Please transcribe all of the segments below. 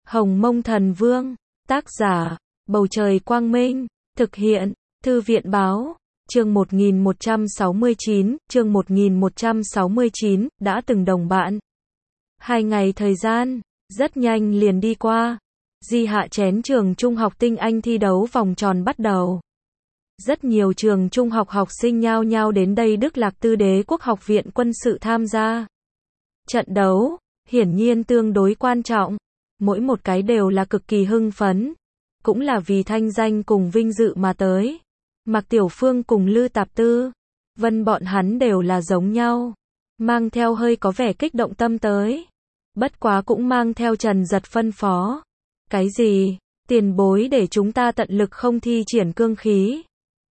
Hồng Mông Thần Vương, tác giả, Bầu Trời Quang Minh, thực hiện, Thư viện Báo, chương 1169, đã từng đồng bạn. 2 ngày thời gian, rất nhanh liền đi qua. Di hạ chén trường trung học tinh anh thi đấu vòng tròn bắt đầu. Rất nhiều trường trung học học sinh nhao nhao đến đây Đức Lạc Tư Đế quốc học viện quân sự tham gia. Trận đấu, hiển nhiên tương đối quan trọng. Mỗi một cái đều là cực kỳ hưng phấn. Cũng là vì thanh danh cùng vinh dự mà tới. Mạc Tiểu Phương cùng Lư Tạp Tư, Vân bọn hắn đều là giống nhau. Mang theo hơi có vẻ kích động tâm tới. Bất quá cũng mang theo Trần Giật phân phó. Cái gì? Tiền bối để chúng ta tận lực không thi triển cương khí.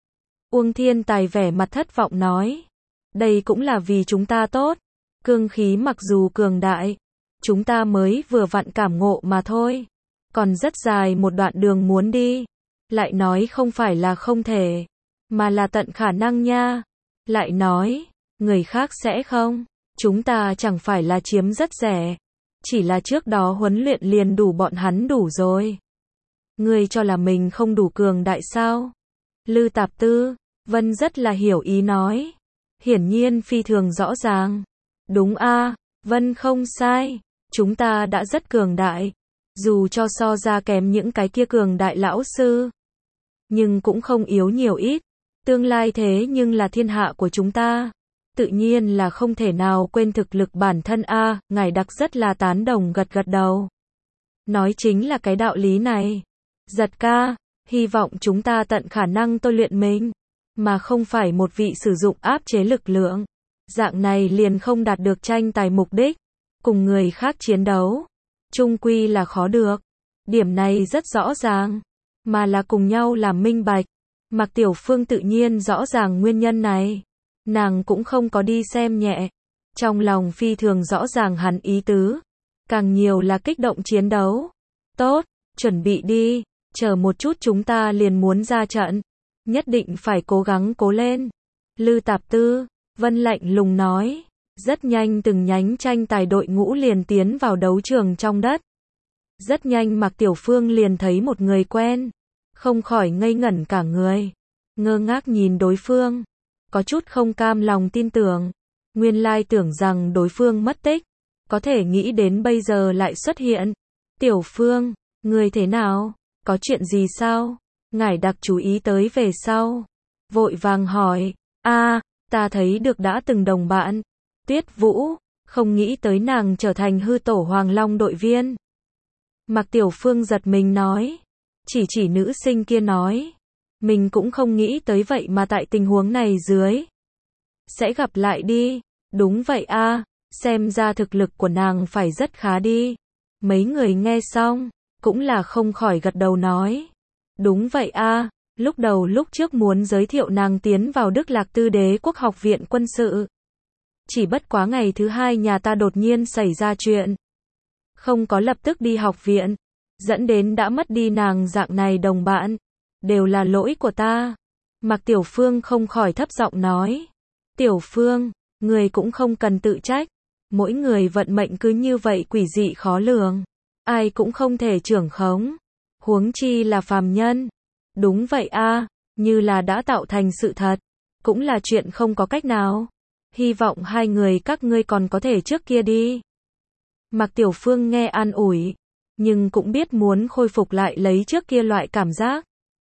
Uông Thiên Tài vẻ mặt thất vọng nói. Đây cũng là vì chúng ta tốt. Cương khí mặc dù cường đại, chúng ta mới vừa vặn cảm ngộ mà thôi. Còn rất dài một đoạn đường muốn đi. Lại nói không phải là không thể, mà là tận khả năng nha. Lại nói, người khác sẽ không. Chúng ta chẳng phải là chiếm rất rẻ. Chỉ là trước đó huấn luyện liền đủ bọn hắn đủ rồi. Ngươi cho là mình không đủ cường đại sao? Lư Tạp Tư, Vân rất là hiểu ý nói. Hiển nhiên phi thường rõ ràng. Đúng a, Vân không sai. Chúng ta đã rất cường đại. Dù cho so ra kém những cái kia cường đại lão sư, nhưng cũng không yếu nhiều ít. Tương lai thế nhưng là thiên hạ của chúng ta. Tự nhiên là không thể nào quên thực lực bản thân a. Ngài Đặc rất là tán đồng gật gật đầu. Nói chính là cái đạo lý này. Giật ca, hy vọng chúng ta tận khả năng tôi luyện mình, mà không phải một vị sử dụng áp chế lực lượng. Dạng này liền không đạt được tranh tài mục đích. Cùng người khác chiến đấu, chung quy là khó được. Điểm này rất rõ ràng, mà là cùng nhau làm minh bạch. Mạc Tiểu Phương tự nhiên rõ ràng nguyên nhân này. Nàng cũng không có đi xem nhẹ. Trong lòng phi thường rõ ràng hắn ý tứ. Càng nhiều là kích động chiến đấu. Tốt, chuẩn bị đi. Chờ một chút chúng ta liền muốn ra trận. Nhất định phải cố gắng cố lên. Lư Tạp Tư, Vân lạnh lùng nói. Rất nhanh từng nhánh tranh tài đội ngũ liền tiến vào đấu trường trong đất. Rất nhanh Mạc Tiểu Phương liền thấy một người quen. Không khỏi ngây ngẩn cả người. Ngơ ngác nhìn đối phương. Có chút không cam lòng tin tưởng. Nguyên lai tưởng rằng đối phương mất tích. Có thể nghĩ đến bây giờ lại xuất hiện. Tiểu Phương, người thế nào? Có chuyện gì sao? Ngải Đặc chú ý tới về sau. Vội vàng hỏi. Ta thấy được đã từng đồng bạn. Tuyết Vũ, không nghĩ tới nàng trở thành hư tổ Hoàng Long đội viên. Mạc Tiểu Phương giật mình nói. Chỉ nữ sinh kia nói. Mình cũng không nghĩ tới vậy mà tại tình huống này dưới. Sẽ gặp lại đi. Đúng vậy a, xem ra thực lực của nàng phải rất khá đi. Mấy người nghe xong, cũng là không khỏi gật đầu nói. Đúng vậy a, lúc trước muốn giới thiệu nàng tiến vào Đức Lạc Tư Đế quốc học viện quân sự. Chỉ bất quá ngày thứ 2 nhà ta đột nhiên xảy ra chuyện. Không có lập tức đi học viện. Dẫn đến đã mất đi nàng dạng này đồng bạn. Đều là lỗi của ta. Mạc Tiểu Phương không khỏi thấp giọng nói. Tiểu Phương, người cũng không cần tự trách. Mỗi người vận mệnh cứ như vậy quỷ dị khó lường. Ai cũng không thể trưởng khống. Huống chi là phàm nhân. Đúng vậy a, như là đã tạo thành sự thật. Cũng là chuyện không có cách nào. Hy vọng hai người các ngươi còn có thể trước kia đi. Mạc Tiểu Phương nghe an ủi. Nhưng cũng biết muốn khôi phục lại lấy trước kia loại cảm giác.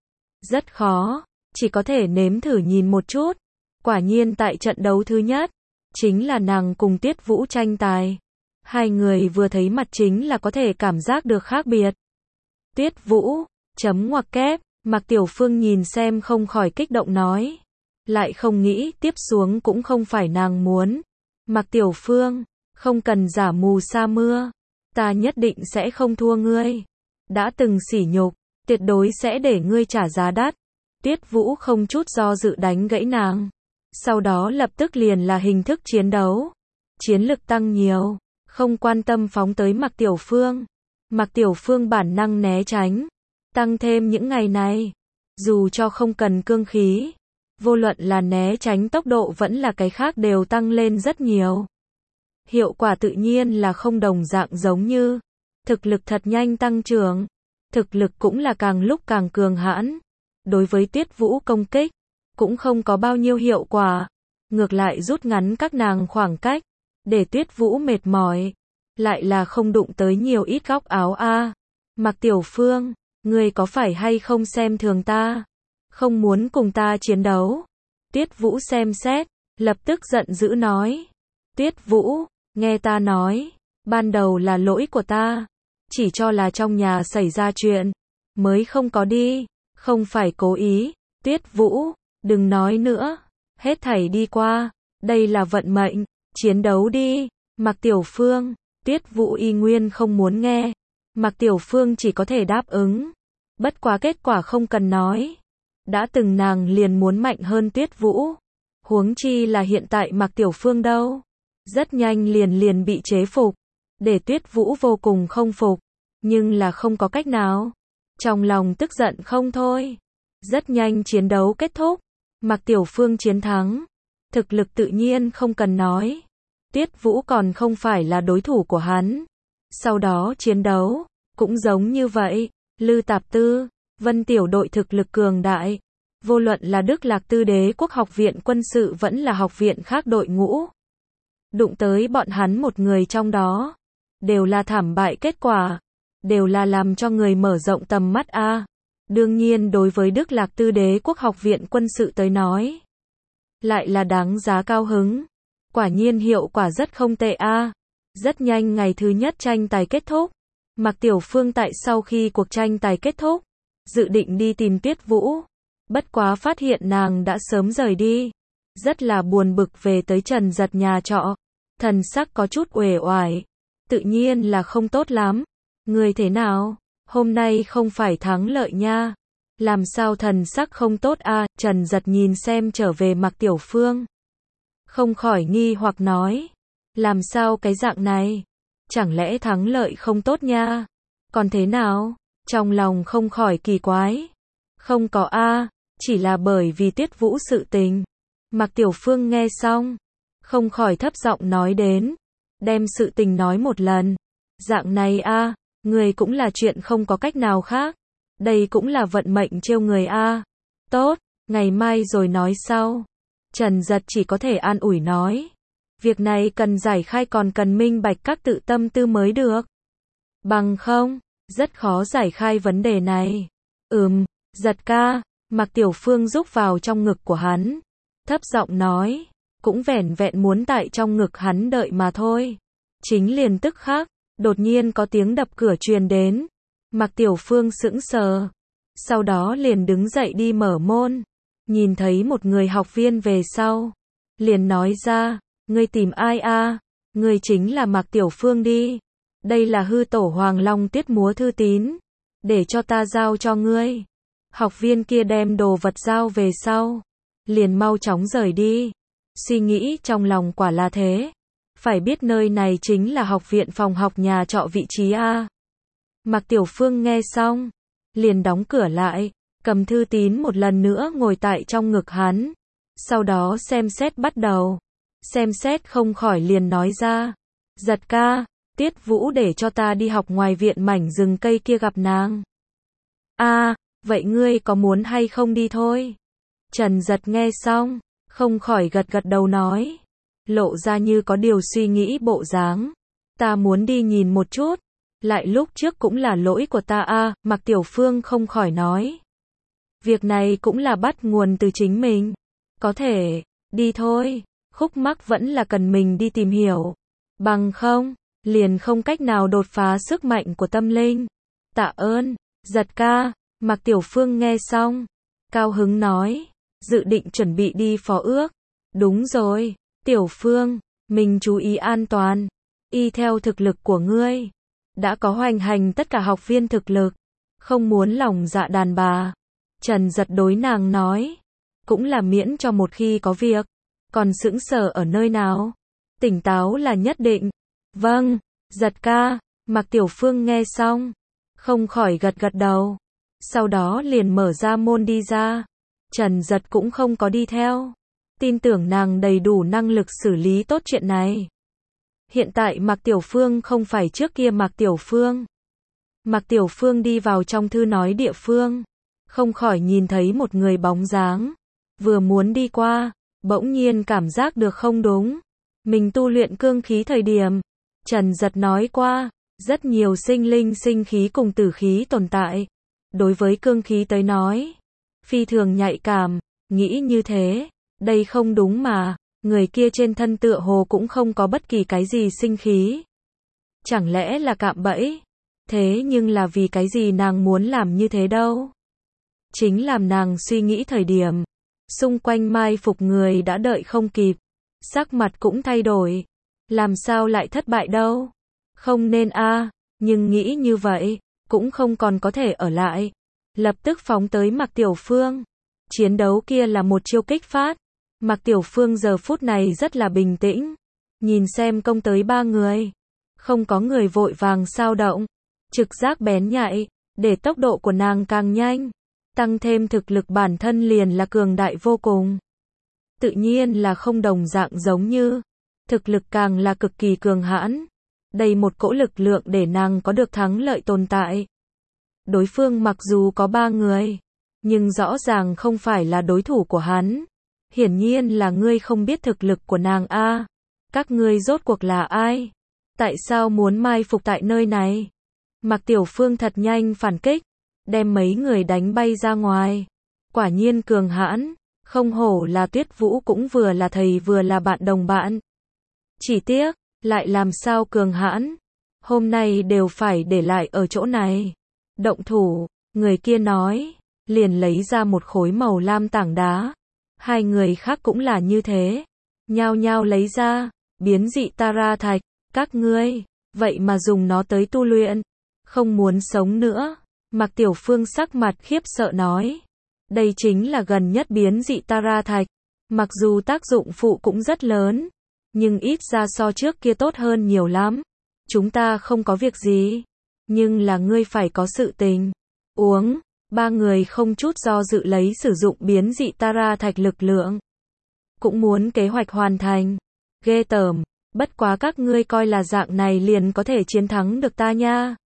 Rất khó, chỉ có thể nếm thử nhìn một chút. Quả nhiên tại trận đấu thứ nhất, chính là nàng cùng Tiết Vũ tranh tài. Hai người vừa thấy mặt chính là có thể cảm giác được khác biệt. Tiết Vũ, chấm ngoặc kép, Mạc Tiểu Phương nhìn xem không khỏi kích động nói. Lại không nghĩ tiếp xuống cũng không phải nàng muốn. Mạc Tiểu Phương, không cần giả mù sa mưa. Ta nhất định sẽ không thua ngươi. Đã từng sỉ nhục, tuyệt đối sẽ để ngươi trả giá đắt. Tiết Vũ không chút do dự đánh gãy nàng. Sau đó lập tức liền là hình thức chiến đấu. Chiến lực tăng nhiều, không quan tâm phóng tới Mạc Tiểu Phương. Mạc Tiểu Phương bản năng né tránh. Tăng thêm những ngày này, dù cho không cần cương khí, vô luận là né tránh tốc độ vẫn là cái khác đều tăng lên rất nhiều. Hiệu quả tự nhiên là không đồng dạng giống như thực lực thật nhanh tăng trưởng. Thực lực cũng là càng lúc càng cường hãn. Đối với Tuyết Vũ công kích, cũng không có bao nhiêu hiệu quả. Ngược lại rút ngắn các nàng khoảng cách, để Tuyết Vũ mệt mỏi. Lại là không đụng tới nhiều ít góc áo a. Mạc Tiểu Phương, ngươi có phải hay không xem thường ta? Không muốn cùng ta chiến đấu? Tuyết Vũ xem xét, lập tức giận dữ nói. Tuyết Vũ, nghe ta nói, ban đầu là lỗi của ta. Chỉ cho là trong nhà xảy ra chuyện, mới không có đi, không phải cố ý. Tuyết Vũ, đừng nói nữa, hết thảy đi qua, đây là vận mệnh, chiến đấu đi. Mạc Tiểu Phương, Tuyết Vũ y nguyên không muốn nghe. Mạc Tiểu Phương chỉ có thể đáp ứng. Bất quá kết quả không cần nói. Đã từng nàng liền muốn mạnh hơn Tuyết Vũ. Huống chi là hiện tại Mạc Tiểu Phương đâu. Rất nhanh liền bị chế phục. Để Tuyết Vũ vô cùng không phục. Nhưng là không có cách nào. Trong lòng tức giận không thôi. Rất nhanh chiến đấu kết thúc. Mạc Tiểu Phương chiến thắng. Thực lực tự nhiên không cần nói. Tuyết Vũ còn không phải là đối thủ của hắn. Sau đó chiến đấu, cũng giống như vậy. Lư Tạp Tư, Vân Tiểu đội thực lực cường đại. Vô luận là Đức Lạc Tư Đế quốc học viện quân sự vẫn là học viện khác đội ngũ. Đụng tới bọn hắn một người trong đó. Đều là thảm bại kết quả. Đều là làm cho người mở rộng tầm mắt a. Đương nhiên đối với Đức Lạc Tư Đế quốc học viện quân sự tới nói. Lại là đáng giá cao hứng. Quả nhiên hiệu quả rất không tệ a. Rất nhanh ngày thứ nhất tranh tài kết thúc. Mạc Tiểu Phương tại sau khi cuộc tranh tài kết thúc, dự định đi tìm Tuyết Vũ. Bất quá phát hiện nàng đã sớm rời đi. Rất là buồn bực về tới Trần Giật nhà trọ. Thần sắc có chút uể oải. Tự nhiên là không tốt lắm. Người thế nào? Hôm nay không phải thắng lợi nha. Làm sao thần sắc không tốt a? Trần Giật nhìn xem trở về Mạc Tiểu Phương. Không khỏi nghi hoặc nói. Làm sao cái dạng này? Chẳng lẽ thắng lợi không tốt nha? Còn thế nào? Trong lòng không khỏi kỳ quái. Không có a, chỉ là bởi vì Tuyết Vũ sự tình. Mạc Tiểu Phương nghe xong, không khỏi thấp giọng nói đến. Đem sự tình nói một lần. Dạng này a, người cũng là chuyện không có cách nào khác. Đây cũng là vận mệnh trêu người a. Tốt, ngày mai rồi nói sau. Trần Giật chỉ có thể an ủi nói. Việc này cần giải khai còn cần minh bạch các tự tâm tư mới được. Bằng không, rất khó giải khai vấn đề này. Giật ca, Mạc Tiểu Phương rúc vào trong ngực của hắn. Thấp giọng nói, cũng vẻn vẹn muốn tại trong ngực hắn đợi mà thôi. Chính liền tức khắc, đột nhiên có tiếng đập cửa truyền đến. Mạc Tiểu Phương sững sờ. Sau đó liền đứng dậy đi mở môn. Nhìn thấy một người học viên về sau. Liền nói ra, ngươi tìm ai a? Ngươi chính là Mạc Tiểu Phương đi. Đây là hư tổ Hoàng Long Tiết múa thư tín. Để cho ta giao cho ngươi. Học viên kia đem đồ vật giao về sau. Liền mau chóng rời đi. Suy nghĩ trong lòng quả là thế. Phải biết nơi này chính là học viện phòng học nhà trọ vị trí a. Mạc Tiểu Phương nghe xong. Liền đóng cửa lại. Cầm thư tín một lần nữa ngồi tại trong ngực hắn. Sau đó xem xét bắt đầu. Xem xét không khỏi liền nói ra. Giật ca, Tiết Vũ để cho ta đi học ngoài viện mảnh rừng cây kia gặp nàng. Vậy ngươi có muốn hay không đi thôi? Trần Giật nghe xong, không khỏi gật gật đầu nói. Lộ ra như có điều suy nghĩ bộ dáng. Ta muốn đi nhìn một chút. Lại lúc trước cũng là lỗi của ta Mạc Tiểu Phương không khỏi nói. Việc này cũng là bắt nguồn từ chính mình. Có thể, đi thôi. Khúc mắc vẫn là cần mình đi tìm hiểu. Bằng không, liền không cách nào đột phá sức mạnh của tâm linh. Tạ ơn, Giật ca. Mạc Tiểu Phương nghe xong, cao hứng nói, dự định chuẩn bị đi phó ước. Đúng rồi, Tiểu Phương, mình chú ý an toàn. Y theo thực lực của ngươi, đã có hoành hành tất cả học viên thực lực. Không muốn lòng dạ đàn bà. Trần Giật đối nàng nói, cũng là miễn cho một khi có việc. Còn sững sờ ở nơi nào? Tỉnh táo là nhất định. Vâng, Giật ca. Mạc Tiểu Phương nghe xong, không khỏi gật gật đầu. Sau đó liền mở ra môn đi ra. Trần Giật cũng không có đi theo. Tin tưởng nàng đầy đủ năng lực xử lý tốt chuyện này. Hiện tại Mạc Tiểu Phương không phải trước kia Mạc Tiểu Phương. Mạc Tiểu Phương đi vào trong thư nói địa phương, không khỏi nhìn thấy một người bóng dáng, vừa muốn đi qua, bỗng nhiên cảm giác được không đúng. Mình tu luyện cương khí thời điểm, Trần Giật nói qua, rất nhiều sinh linh sinh khí cùng tử khí tồn tại. Đối với cương khí tới nói, phi thường nhạy cảm, nghĩ như thế, đây không đúng mà, người kia trên thân tựa hồ cũng không có bất kỳ cái gì sinh khí. Chẳng lẽ là cạm bẫy? Thế nhưng là vì cái gì nàng muốn làm như thế đâu? Chính làm nàng suy nghĩ thời điểm, xung quanh mai phục người đã đợi không kịp, sắc mặt cũng thay đổi, làm sao lại thất bại đâu? Không nên a, nhưng nghĩ như vậy, cũng không còn có thể ở lại. Lập tức phóng tới Mạc Tiểu Phương. Chiến đấu kia là một chiêu kích phát. Mạc Tiểu Phương giờ phút này rất là bình tĩnh, nhìn xem công tới ba người, không có người vội vàng xao động, trực giác bén nhạy, để tốc độ của nàng càng nhanh, tăng thêm thực lực bản thân liền là cường đại vô cùng. Tự nhiên là không đồng dạng giống như, thực lực càng là cực kỳ cường hãn. Đây một cỗ lực lượng để nàng có được thắng lợi tồn tại. Đối phương mặc dù có 3 người, nhưng rõ ràng không phải là đối thủ của hắn. Hiển nhiên là ngươi không biết thực lực của nàng a. Các ngươi rốt cuộc là ai? Tại sao muốn mai phục tại nơi này? Mạc Tiểu Phương thật nhanh phản kích, đem mấy người đánh bay ra ngoài. Quả nhiên cường hãn, không hổ là Tuyết Vũ cũng vừa là thầy vừa là bạn đồng bạn. Chỉ tiếc, lại làm sao cường hãn, hôm nay đều phải để lại ở chỗ này. Động thủ, người kia nói, liền lấy ra một khối màu lam tảng đá. Hai người khác cũng là như thế, nhao nhao lấy ra, biến dị Tara thạch, các ngươi, vậy mà dùng nó tới tu luyện, không muốn sống nữa. Mạc Tiểu Phương sắc mặt khiếp sợ nói, đây chính là gần nhất biến dị Tara thạch, mặc dù tác dụng phụ cũng rất lớn, nhưng ít ra so trước kia tốt hơn nhiều lắm. Chúng ta không có việc gì, nhưng là ngươi phải có sự tình. Uống, ba người không chút do dự lấy sử dụng biến dị Tara thạch lực lượng. Cũng muốn kế hoạch hoàn thành. Ghê tởm, bất quá các ngươi coi là dạng này liền có thể chiến thắng được ta nha.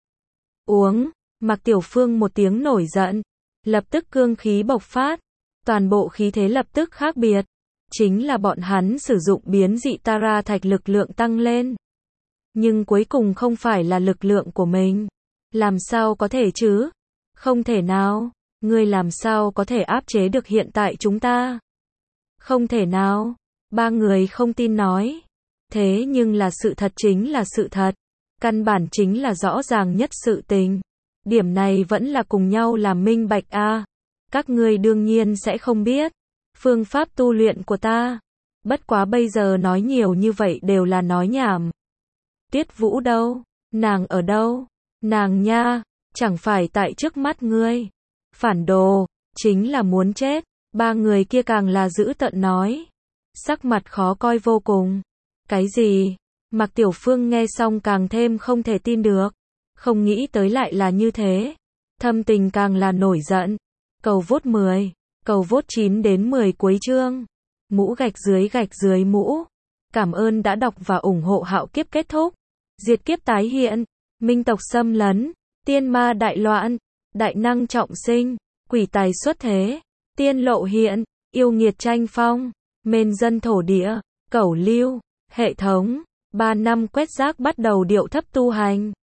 Uống, Mạc Tiểu Phương một tiếng nổi giận, lập tức cương khí bộc phát, toàn bộ khí thế lập tức khác biệt. Chính là bọn hắn sử dụng biến dị Tara thạch lực lượng tăng lên. Nhưng cuối cùng không phải là lực lượng của mình. Làm sao có thể chứ? Không thể nào. Ngươi làm sao có thể áp chế được hiện tại chúng ta? Không thể nào. Ba người không tin nói. Thế nhưng là sự thật chính là sự thật. Căn bản chính là rõ ràng nhất sự tình. Điểm này vẫn là cùng nhau làm minh bạch a. Các ngươi đương nhiên sẽ không biết phương pháp tu luyện của ta. Bất quá bây giờ nói nhiều như vậy đều là nói nhảm. Tuyết Vũ đâu? Nàng ở đâu? Nàng nha, chẳng phải tại trước mắt ngươi. Phản đồ, chính là muốn chết. Ba người kia càng là dữ tợn nói. Sắc mặt khó coi vô cùng. Cái gì? Mạc Tiểu Phương nghe xong càng thêm không thể tin được. Không nghĩ tới lại là như thế. Thâm tình càng là nổi giận. Cầu vote 10. Cầu vote 9 đến 10 cuối chương. Mũ gạch dưới mũ. Cảm ơn đã đọc và ủng hộ Hạo Kiếp kết thúc. Diệt kiếp tái hiện. Minh tộc xâm lấn. Tiên ma đại loạn. Đại năng trọng sinh. Quỷ tài xuất thế. Tiên lộ hiện. Yêu nghiệt tranh phong. Mên dân thổ địa. Cẩu lưu. Hệ thống. 3 năm quét rác bắt đầu điệu thấp tu hành.